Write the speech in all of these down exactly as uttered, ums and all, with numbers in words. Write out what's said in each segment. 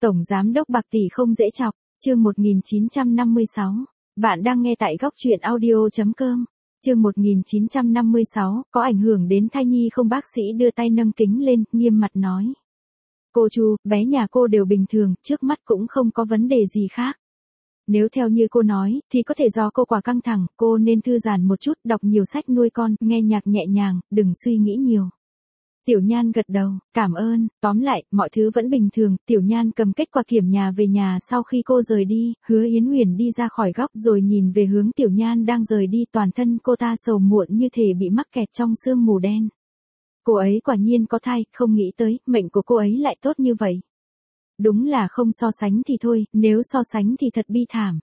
Tổng giám đốc bạc tỷ không dễ chọc, chương một nghìn chín trăm năm mươi sáu. Bạn đang nghe tại góc truyện audio chấm com. Chương một nghìn chín trăm năm mươi sáu, có ảnh hưởng đến thai nhi không? Bác sĩ đưa tay nâng kính lên, nghiêm mặt nói. Cô Chu, bé nhà cô đều bình thường, trước mắt cũng không có vấn đề gì khác. Nếu theo như cô nói, thì có thể do cô quá căng thẳng, cô nên thư giãn một chút, đọc nhiều sách nuôi con, nghe nhạc nhẹ nhàng, đừng suy nghĩ nhiều. Tiểu Nhan gật đầu, cảm ơn, tóm lại, mọi thứ vẫn bình thường. Tiểu Nhan cầm kết quả kiểm nhà về nhà sau khi cô rời đi, Hứa Yến Huyền đi ra khỏi góc rồi nhìn về hướng Tiểu Nhan đang rời đi, toàn thân cô ta sầu muộn như thể bị mắc kẹt trong sương mù đen. Cô ấy quả nhiên có thai, không nghĩ tới, mệnh của cô ấy lại tốt như vậy. Đúng là không so sánh thì thôi, nếu so sánh thì thật bi thảm.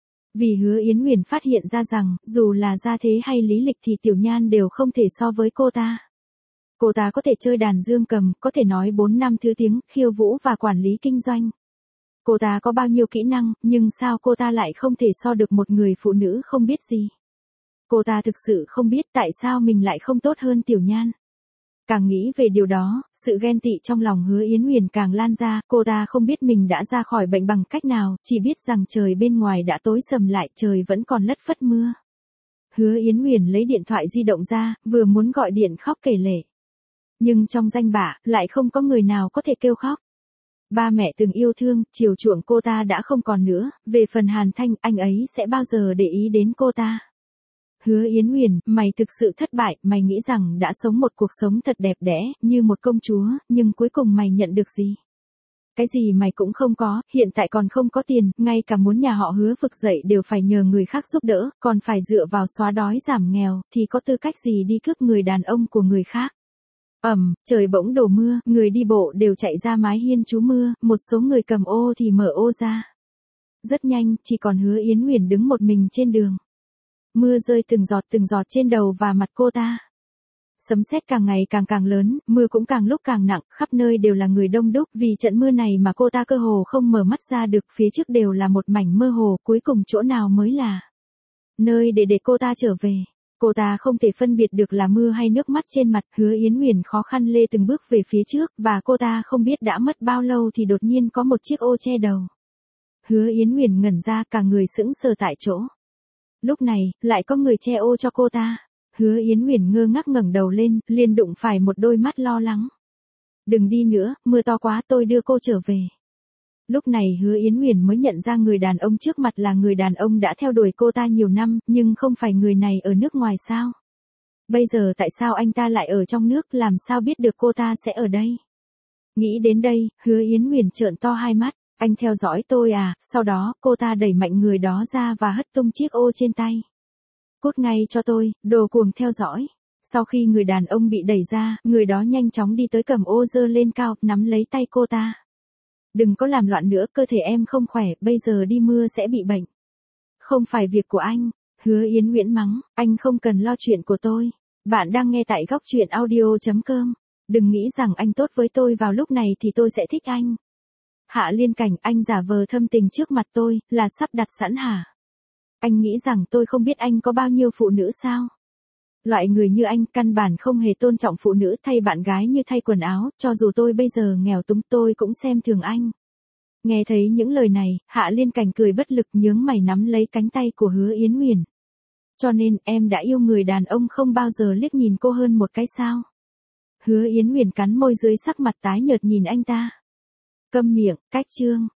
Vì Hứa Yến Huyền phát hiện ra rằng, dù là gia thế hay lý lịch thì Tiểu Nhan đều không thể so với cô ta. Cô ta có thể chơi đàn dương cầm, có thể nói bốn năm thứ tiếng, khiêu vũ và quản lý kinh doanh. Cô ta có bao nhiêu kỹ năng, nhưng sao cô ta lại không thể so được một người phụ nữ không biết gì. Cô ta thực sự không biết tại sao mình lại không tốt hơn Tiểu Nhan. Càng nghĩ về điều đó, sự ghen tị trong lòng Hứa Yến Huyền càng lan ra, cô ta không biết mình đã ra khỏi bệnh bằng cách nào, chỉ biết rằng trời bên ngoài đã tối sầm lại, trời vẫn còn lất phất mưa. Hứa Yến Huyền lấy điện thoại di động ra, vừa muốn gọi điện khóc kể lể. Nhưng trong danh bạ, lại không có người nào có thể kêu khóc. Ba mẹ từng yêu thương, chiều chuộng cô ta đã không còn nữa, về phần Hàn Thanh, anh ấy sẽ bao giờ để ý đến cô ta. Hứa Yến Huyền, mày thực sự thất bại, mày nghĩ rằng đã sống một cuộc sống thật đẹp đẽ, như một công chúa, nhưng cuối cùng mày nhận được gì? Cái gì mày cũng không có, hiện tại còn không có tiền, ngay cả muốn nhà họ Hứa vực dậy đều phải nhờ người khác giúp đỡ, còn phải dựa vào xóa đói giảm nghèo, thì có tư cách gì đi cướp người đàn ông của người khác? Ầm, trời bỗng đổ mưa, người đi bộ đều chạy ra mái hiên trú mưa, một số người cầm ô thì mở ô ra. Rất nhanh, chỉ còn Hứa Yến Huyền đứng một mình trên đường. Mưa rơi từng giọt từng giọt trên đầu và mặt cô ta. Sấm sét càng ngày càng càng lớn, mưa cũng càng lúc càng nặng, khắp nơi đều là người đông đúc, vì trận mưa này mà cô ta cơ hồ không mở mắt ra được, phía trước đều là một mảnh mơ hồ, cuối cùng chỗ nào mới là nơi để để cô ta trở về. Cô ta không thể phân biệt được là mưa hay nước mắt trên mặt, Hứa Yến Huyền khó khăn lê từng bước về phía trước, và cô ta không biết đã mất bao lâu thì đột nhiên có một chiếc ô che đầu. Hứa Yến Huyền ngẩn ra, cả người sững sờ tại chỗ. Lúc này, lại có người che ô cho cô ta. Hứa Yến Huyền ngơ ngác ngẩng đầu lên, liền đụng phải một đôi mắt lo lắng. Đừng đi nữa, mưa to quá, tôi đưa cô trở về. Lúc này Hứa Yến Huyền mới nhận ra người đàn ông trước mặt là người đàn ông đã theo đuổi cô ta nhiều năm, nhưng không phải người này ở nước ngoài sao? Bây giờ tại sao anh ta lại ở trong nước, làm sao biết được cô ta sẽ ở đây? Nghĩ đến đây, Hứa Yến Huyền trợn to hai mắt, anh theo dõi tôi à? Sau đó, cô ta đẩy mạnh người đó ra và hất tung chiếc ô trên tay. Cút ngay cho tôi, đồ cuồng theo dõi. Sau khi người đàn ông bị đẩy ra, người đó nhanh chóng đi tới cầm ô giơ lên cao, nắm lấy tay cô ta. Đừng có làm loạn nữa, cơ thể em không khỏe, bây giờ đi mưa sẽ bị bệnh. Không phải việc của anh. Hứa Yến Huyền mắng, anh không cần lo chuyện của tôi. Bạn đang nghe tại góc truyện audio chấm com. Đừng nghĩ rằng anh tốt với tôi vào lúc này thì tôi sẽ thích anh. Hạ Liên Cảnh, anh giả vờ thâm tình trước mặt tôi, là sắp đặt sẵn hả? Anh nghĩ rằng tôi không biết anh có bao nhiêu phụ nữ sao? Loại người như anh căn bản không hề tôn trọng phụ nữ, thay bạn gái như thay quần áo, cho dù tôi bây giờ nghèo túng tôi cũng xem thường anh. Nghe thấy những lời này, Hạ Liên Cảnh cười bất lực, nhướng mày nắm lấy cánh tay của Hứa Yến Huyền. Cho nên, em đã yêu người đàn ông không bao giờ liếc nhìn cô hơn một cái sao? Hứa Yến Huyền cắn môi dưới, sắc mặt tái nhợt nhìn anh ta. Câm miệng, cách chương.